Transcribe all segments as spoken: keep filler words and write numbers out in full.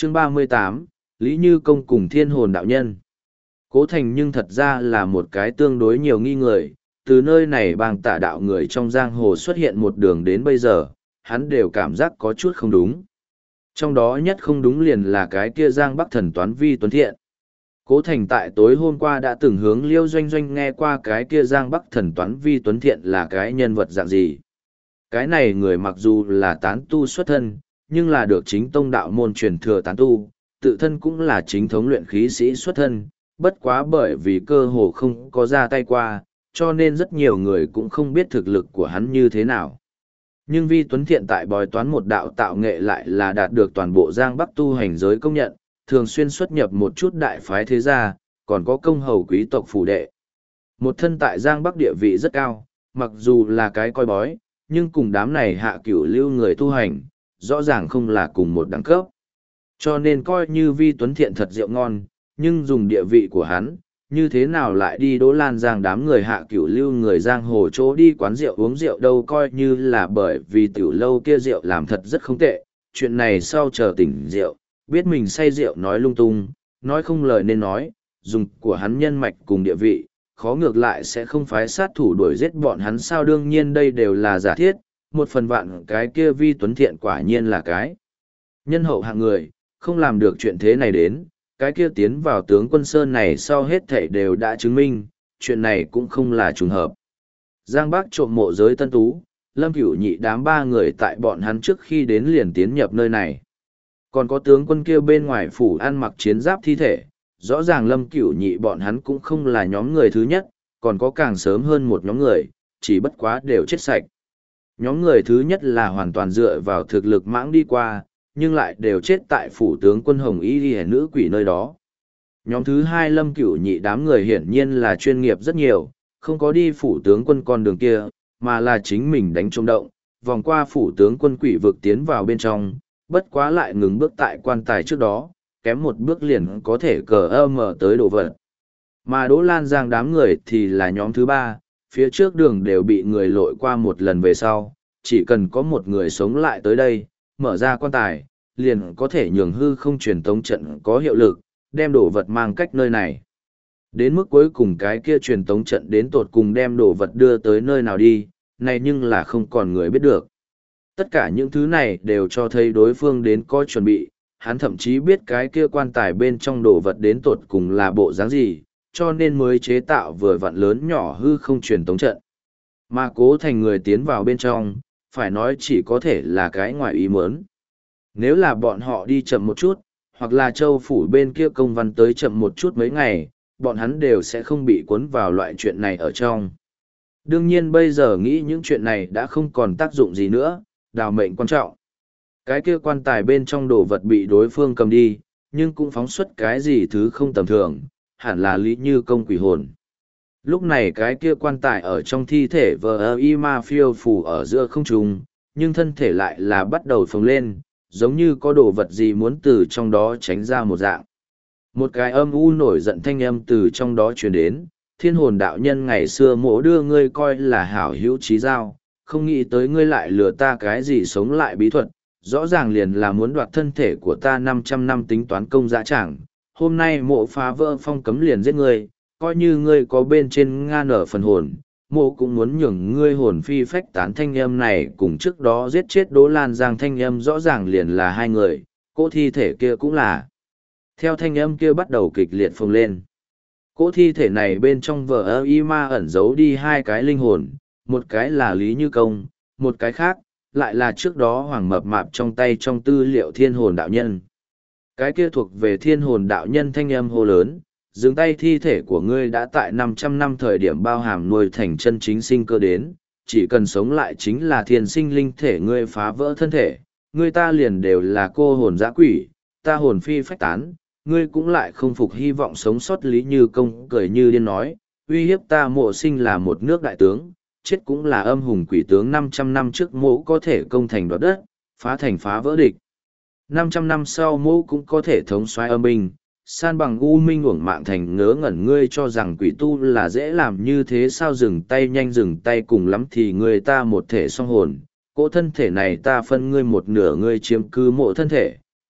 Chương ba mươi tám, Lý Như Công cùng Thiên Hồn đạo nhân. Cố Thành nhưng thật ra là một cái tương đối nhiều nghi người, từ nơi này bang tả đạo người trong giang hồ xuất hiện một đường đến bây giờ, hắn đều cảm giác có chút không đúng. Trong đó nhất không đúng liền là cái kia Giang Bắc thần toán Vi Tuấn Thiện. Cố Thành tại tối hôm qua đã từng hướng Liêu Doanh Doanh nghe qua cái kia Giang Bắc thần toán Vi Tuấn Thiện là cái nhân vật dạng gì. Cái này người mặc dù là tán tu xuất thân, nhưng là được chính tông đạo môn truyền thừa tán tu, tự thân cũng là chính thống luyện khí sĩ xuất thân, bất quá bởi vì cơ hồ không có ra tay qua, cho nên rất nhiều người cũng không biết thực lực của hắn như thế nào. Nhưng Vi Tuấn Thiện tại bói toán một đạo tạo nghệ lại là đạt được toàn bộ Giang Bắc tu hành giới công nhận, thường xuyên xuất nhập một chút đại phái thế gia, còn có công hầu quý tộc phủ đệ. Một thân tại Giang Bắc địa vị rất cao, mặc dù là cái coi bói, nhưng cùng đám này hạ cửu lưu người tu hành, rõ ràng không là cùng một đẳng cấp. Cho nên coi như Vi Tuấn Thiện thật rượu ngon, nhưng dùng địa vị của hắn, như thế nào lại đi Đỗ Lan Giang đám người hạ cửu lưu người giang hồ chỗ đi quán rượu uống rượu đâu, coi như là bởi vì tiểu lâu kia rượu làm thật rất không tệ, chuyện này sau chờ tỉnh rượu, biết mình say rượu nói lung tung, nói không lời nên nói, dùng của hắn nhân mạch cùng địa vị, khó ngược lại sẽ không phái sát thủ đuổi giết bọn hắn sao. Đương nhiên đây đều là giả thiết, một phần vạn cái kia Vi Tuấn Thiện quả nhiên là cái nhân hậu hạng người, không làm được chuyện thế này đến. Cái kia tiến vào tướng quân Sơn này sau hết thảy đều đã chứng minh, chuyện này cũng không là trùng hợp. Giang Bắc trộm mộ giới tân tú, Lâm Cửu Nhị đám ba người tại bọn hắn trước khi đến liền tiến nhập nơi này. Còn có tướng quân kia bên ngoài phủ ăn mặc chiến giáp thi thể, rõ ràng Lâm Cửu Nhị bọn hắn cũng không là nhóm người thứ nhất, còn có càng sớm hơn một nhóm người, chỉ bất quá đều chết sạch. Nhóm người thứ nhất là hoàn toàn dựa vào thực lực mãng đi qua, nhưng lại đều chết tại phủ tướng quân Hồng Y Ghi nữ quỷ nơi đó. Nhóm thứ hai Lâm Cửu Nhị đám người hiển nhiên là chuyên nghiệp rất nhiều, không có đi phủ tướng quân con đường kia, mà là chính mình đánh trông động, vòng qua phủ tướng quân quỷ vực tiến vào bên trong, bất quá lại ngừng bước tại quan tài trước đó, kém một bước liền có thể cờ ơ mở tới đồ vật. Mà Đỗ Lan Giang đám người thì là nhóm thứ ba, phía trước đường đều bị người lội qua một lần về sau, chỉ cần có một người sống lại tới đây, mở ra quan tài, liền có thể nhường hư không truyền tống trận có hiệu lực, đem đồ vật mang cách nơi này. Đến mức cuối cùng cái kia truyền tống trận đến tột cùng đem đồ vật đưa tới nơi nào đi, này nhưng là không còn người biết được. Tất cả những thứ này đều cho thấy đối phương đến có chuẩn bị, hắn thậm chí biết cái kia quan tài bên trong đồ vật đến tột cùng là bộ dáng gì, cho nên mới chế tạo vừa vặn lớn nhỏ hư không truyền tống trận. Mà Cố Thành người tiến vào bên trong, phải nói chỉ có thể là cái ngoài ý muốn. Nếu là bọn họ đi chậm một chút, hoặc là châu phủ bên kia công văn tới chậm một chút mấy ngày, bọn hắn đều sẽ không bị cuốn vào loại chuyện này ở trong. Đương nhiên bây giờ nghĩ những chuyện này đã không còn tác dụng gì nữa, đào mệnh quan trọng. Cái kia quan tài bên trong đồ vật bị đối phương cầm đi, nhưng cũng phóng xuất cái gì thứ không tầm thường, hẳn là Lý Như Công quỷ hồn. Lúc này cái kia quan tài ở trong thi thể vờ y ma phiêu phù ở giữa không trung, nhưng thân thể lại là bắt đầu phồng lên, giống như có đồ vật gì muốn từ trong đó tránh ra một dạng. Một cái âm u nổi giận thanh âm từ trong đó truyền đến, Thiên Hồn đạo nhân ngày xưa mỗ đưa ngươi coi là hảo hữu trí giao, không nghĩ tới ngươi lại lừa ta cái gì sống lại bí thuật, rõ ràng liền là muốn đoạt thân thể của ta năm trăm năm tính toán công dã tràng. Hôm nay mộ phá vỡ phong cấm liền giết ngươi, coi như ngươi có bên trên nga nở phần hồn, mộ cũng muốn nhường ngươi hồn phi phách tán. Thanh âm này cùng trước đó giết chết Đỗ Lan Giang thanh âm rõ ràng liền là hai người, cỗ thi thể kia cũng là. Theo thanh âm kia bắt đầu kịch liệt phồng lên. Cỗ thi thể này bên trong vở ơ y ma ẩn giấu đi hai cái linh hồn, một cái là Lý Như Công, một cái khác, lại là trước đó hoàng mập mạp trong tay trong tư liệu Thiên Hồn đạo nhân. Cái kia thuộc về Thiên Hồn đạo nhân thanh âm hô lớn, dừng tay, thi thể của ngươi đã tại năm trăm năm thời điểm bao hàm nuôi thành chân chính sinh cơ đến, chỉ cần sống lại chính là thiên sinh linh thể, ngươi phá vỡ thân thể, ngươi ta liền đều là cô hồn dã quỷ, ta hồn phi phách tán, ngươi cũng lại không phục hy vọng sống sót. Lý Như Công cười như điên nói, uy hiếp ta mộ sinh là một nước đại tướng, chết cũng là âm hùng quỷ tướng, năm trăm năm trước mộ có thể công thành đoạt đất, phá thành phá vỡ địch. năm trăm năm sau mộ cũng có thể thống soái âm binh, san bằng u minh uổng mạng thành ngớ ngẩn. Ngươi cho rằng quỷ tu là dễ làm như thế sao? Dừng tay, nhanh dừng tay, cùng lắm thì người ta một thể song hồn, cỗ thân thể này ta phân ngươi một nửa, ngươi chiếm cứ mộ thân thể,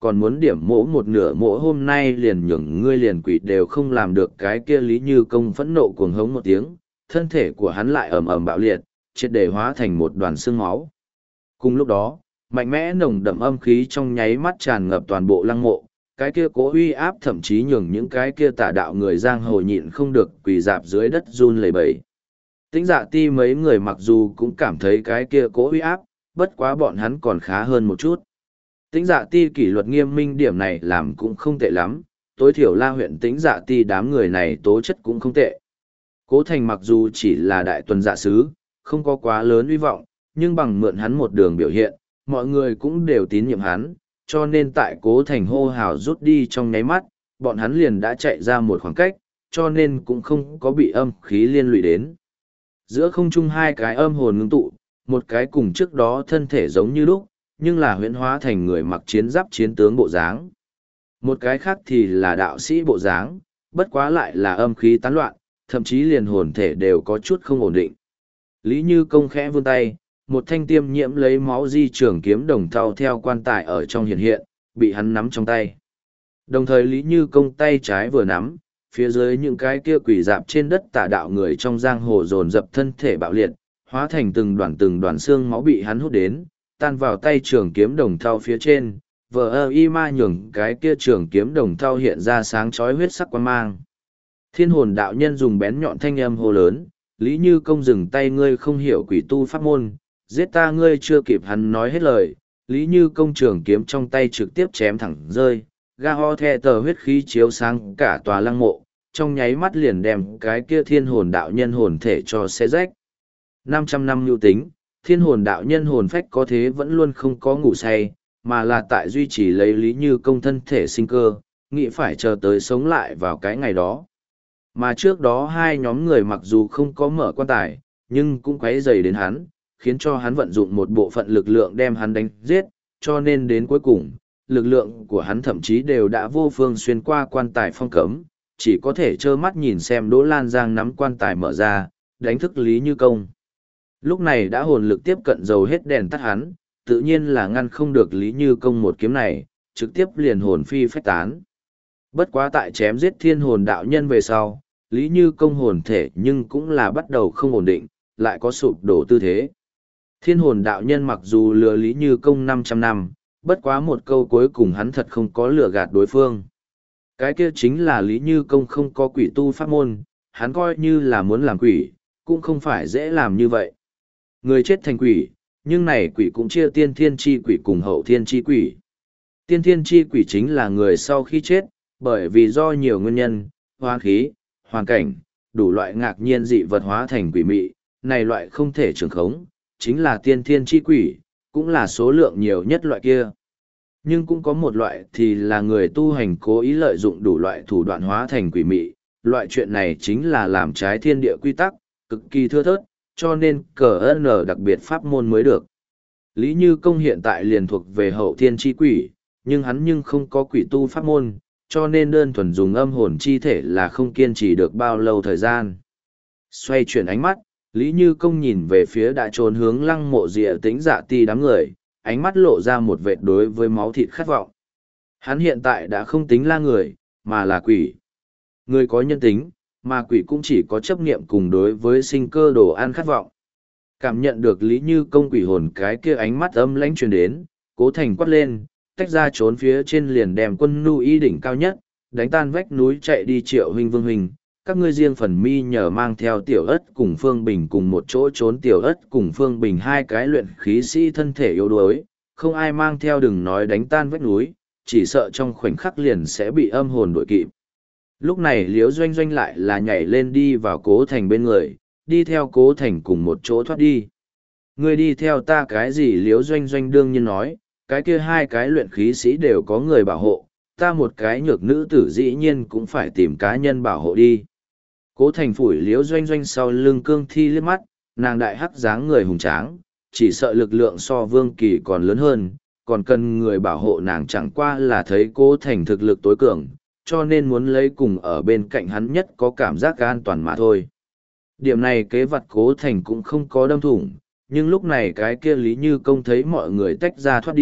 còn muốn điểm mỗ một nửa mỗ hôm nay liền nhường ngươi liền quỷ đều không làm được. Cái kia Lý Như Công phẫn nộ cuồng hống một tiếng, thân thể của hắn lại ầm ầm bạo liệt, triệt để hóa thành một đoàn xương máu. Cùng lúc đó, mạnh mẽ nồng đậm âm khí trong nháy mắt tràn ngập toàn bộ lăng mộ, cái kia cố uy áp thậm chí nhường những cái kia tà đạo người giang hồ nhịn không được quỳ dạp dưới đất run lẩy bẩy. Tĩnh Dạ Ti mấy người mặc dù cũng cảm thấy cái kia cố uy áp, bất quá bọn hắn còn khá hơn một chút. Tĩnh Dạ Ti kỷ luật nghiêm minh điểm này làm cũng không tệ lắm, tối thiểu La huyện Tĩnh Dạ Ti đám người này tố chất cũng không tệ. Cố Thành mặc dù chỉ là đại tuần dạ sứ, không có quá lớn uy vọng, nhưng bằng mượn hắn một đường biểu hiện, mọi người cũng đều tín nhiệm hắn, cho nên tại Cố Thành hô hào rút đi trong nháy mắt, bọn hắn liền đã chạy ra một khoảng cách, cho nên cũng không có bị âm khí liên lụy đến. Giữa không trung hai cái âm hồn ngưng tụ, một cái cùng trước đó thân thể giống như lúc, nhưng là huyễn hóa thành người mặc chiến giáp chiến tướng bộ dáng. Một cái khác thì là đạo sĩ bộ dáng, bất quá lại là âm khí tán loạn, thậm chí liền hồn thể đều có chút không ổn định. Lý Như Công khẽ vươn tay, một thanh tiêm nhiễm lấy máu di trường kiếm đồng thau theo quan tài ở trong hiện hiện, bị hắn nắm trong tay. Đồng thời Lý Như Công tay trái vừa nắm, phía dưới những cái kia quỷ dạp trên đất tà đạo người trong giang hồ dồn dập thân thể bạo liệt, hóa thành từng đoàn từng đoàn xương máu bị hắn hút đến, tan vào tay trường kiếm đồng thau phía trên, vờ ơ y ma nhường cái kia trường kiếm đồng thau hiện ra sáng chói huyết sắc quan mang. Thiên hồn đạo nhân dùng bén nhọn thanh âm hô lớn, Lý Như Công dừng tay, ngươi không hiểu quỷ tu pháp môn, giết ta. Ngươi chưa kịp hắn nói hết lời, Lý Như Công trường kiếm trong tay trực tiếp chém thẳng rơi, ga ho the tờ huyết khí chiếu sáng cả tòa lăng mộ, trong nháy mắt liền đem cái kia thiên hồn đạo nhân hồn thể cho xé rách. năm trăm năm nhu tính, thiên hồn đạo nhân hồn phách có thế vẫn luôn không có ngủ say, mà là tại duy trì lấy Lý Như Công thân thể sinh cơ, nghĩ phải chờ tới sống lại vào cái ngày đó. Mà trước đó hai nhóm người mặc dù không có mở quan tài, nhưng cũng quấy rầy đến hắn, khiến cho hắn vận dụng một bộ phận lực lượng đem hắn đánh giết, cho nên đến cuối cùng, lực lượng của hắn thậm chí đều đã vô phương xuyên qua quan tài phong cấm, chỉ có thể trơ mắt nhìn xem Đỗ Lan Giang nắm quan tài mở ra, đánh thức Lý Như Công. Lúc này đã hồn lực tiếp cận dầu hết đèn tắt hắn, tự nhiên là ngăn không được Lý Như Công một kiếm này, trực tiếp liền hồn phi phách tán. Bất quá tại chém giết thiên hồn đạo nhân về sau, Lý Như Công hồn thể nhưng cũng là bắt đầu không ổn định, lại có sụp đổ tư thế. Thiên hồn đạo nhân mặc dù lừa Lý Như Công năm trăm năm, bất quá một câu cuối cùng hắn thật không có lừa gạt đối phương. Cái kia chính là Lý Như Công không có quỷ tu pháp môn, hắn coi như là muốn làm quỷ, cũng không phải dễ làm như vậy. Người chết thành quỷ, nhưng này quỷ cũng chia tiên thiên chi quỷ cùng hậu thiên chi quỷ. Tiên thiên chi quỷ chính là người sau khi chết, bởi vì do nhiều nguyên nhân, hoang khí, hoàn cảnh, đủ loại ngạc nhiên dị vật hóa thành quỷ mị, này loại không thể trường khống, chính là tiên thiên chi quỷ, cũng là số lượng nhiều nhất loại kia. Nhưng cũng có một loại thì là người tu hành cố ý lợi dụng đủ loại thủ đoạn hóa thành quỷ mị, loại chuyện này chính là làm trái thiên địa quy tắc, cực kỳ thưa thớt, cho nên cờ N đặc biệt pháp môn mới được. Lý Như Công hiện tại liền thuộc về hậu thiên chi quỷ, nhưng hắn nhưng không có quỷ tu pháp môn, cho nên đơn thuần dùng âm hồn chi thể là không kiên trì được bao lâu thời gian. Xoay chuyển ánh mắt, Lý Như Công nhìn về phía đã trốn hướng lăng mộ Diệu Tĩnh Dạ Ti đám người, ánh mắt lộ ra một vệt đối với máu thịt khát vọng. Hắn hiện tại đã không tính là người, mà là quỷ. Người có nhân tính, mà quỷ cũng chỉ có chấp niệm cùng đối với sinh cơ đồ ăn khát vọng. Cảm nhận được Lý Như Công quỷ hồn cái kia ánh mắt âm lãnh truyền đến, Cố Thành quát lên, tách ra trốn phía trên liền đem quân nu y đỉnh cao nhất, đánh tan vách núi chạy đi Triệu huynh Vương huynh, các ngươi riêng phần mi nhờ mang theo Tiểu Ất cùng Phương Bình cùng một chỗ trốn. Tiểu Ất cùng Phương Bình hai cái luyện khí sĩ thân thể yếu đuối, không ai mang theo, đừng nói đánh tan vách núi, chỉ sợ trong khoảnh khắc liền sẽ bị âm hồn đuổi kịp. Lúc này Liễu Doanh Doanh lại là nhảy lên đi vào Cố Thành bên người, đi theo Cố Thành cùng một chỗ thoát đi. Ngươi đi theo ta cái gì? Liễu Doanh Doanh đương nhiên nói, cái kia hai cái luyện khí sĩ đều có người bảo hộ, ta một cái nhược nữ tử dĩ nhiên cũng phải tìm cá nhân bảo hộ đi. Cố Thành phủi Liễu Doanh Doanh sau lưng cương thi liếc mắt, nàng đại hắc dáng người hùng tráng, chỉ sợ lực lượng so Vương Kỳ còn lớn hơn, còn cần người bảo hộ nàng chẳng qua là thấy Cố Thành thực lực tối cường, cho nên muốn lấy cùng ở bên cạnh hắn nhất có cảm giác an toàn mà thôi. Điểm này kế vật Cố Thành cũng không có đâm thủng, nhưng lúc này cái kia Lý Như Công thấy mọi người tách ra thoát đi,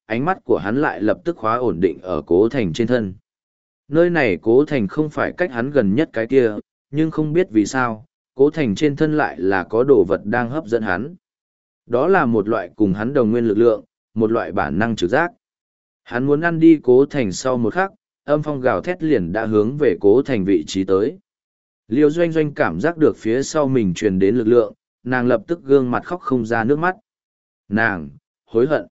ánh mắt của hắn lại lập tức khóa ổn định ở Cố Thành trên thân. Nơi này Cố Thành không phải cách hắn gần nhất cái kia, nhưng không biết vì sao, Cố Thành trên thân lại là có đồ vật đang hấp dẫn hắn. Đó là một loại cùng hắn đồng nguyên lực lượng, một loại bản năng trực giác. Hắn muốn ăn đi Cố Thành sau một khắc, âm phong gào thét liền đã hướng về Cố Thành vị trí tới. Liêu Doanh Doanh cảm giác được phía sau mình truyền đến lực lượng, nàng lập tức gương mặt khóc không ra nước mắt. Nàng, hối hận.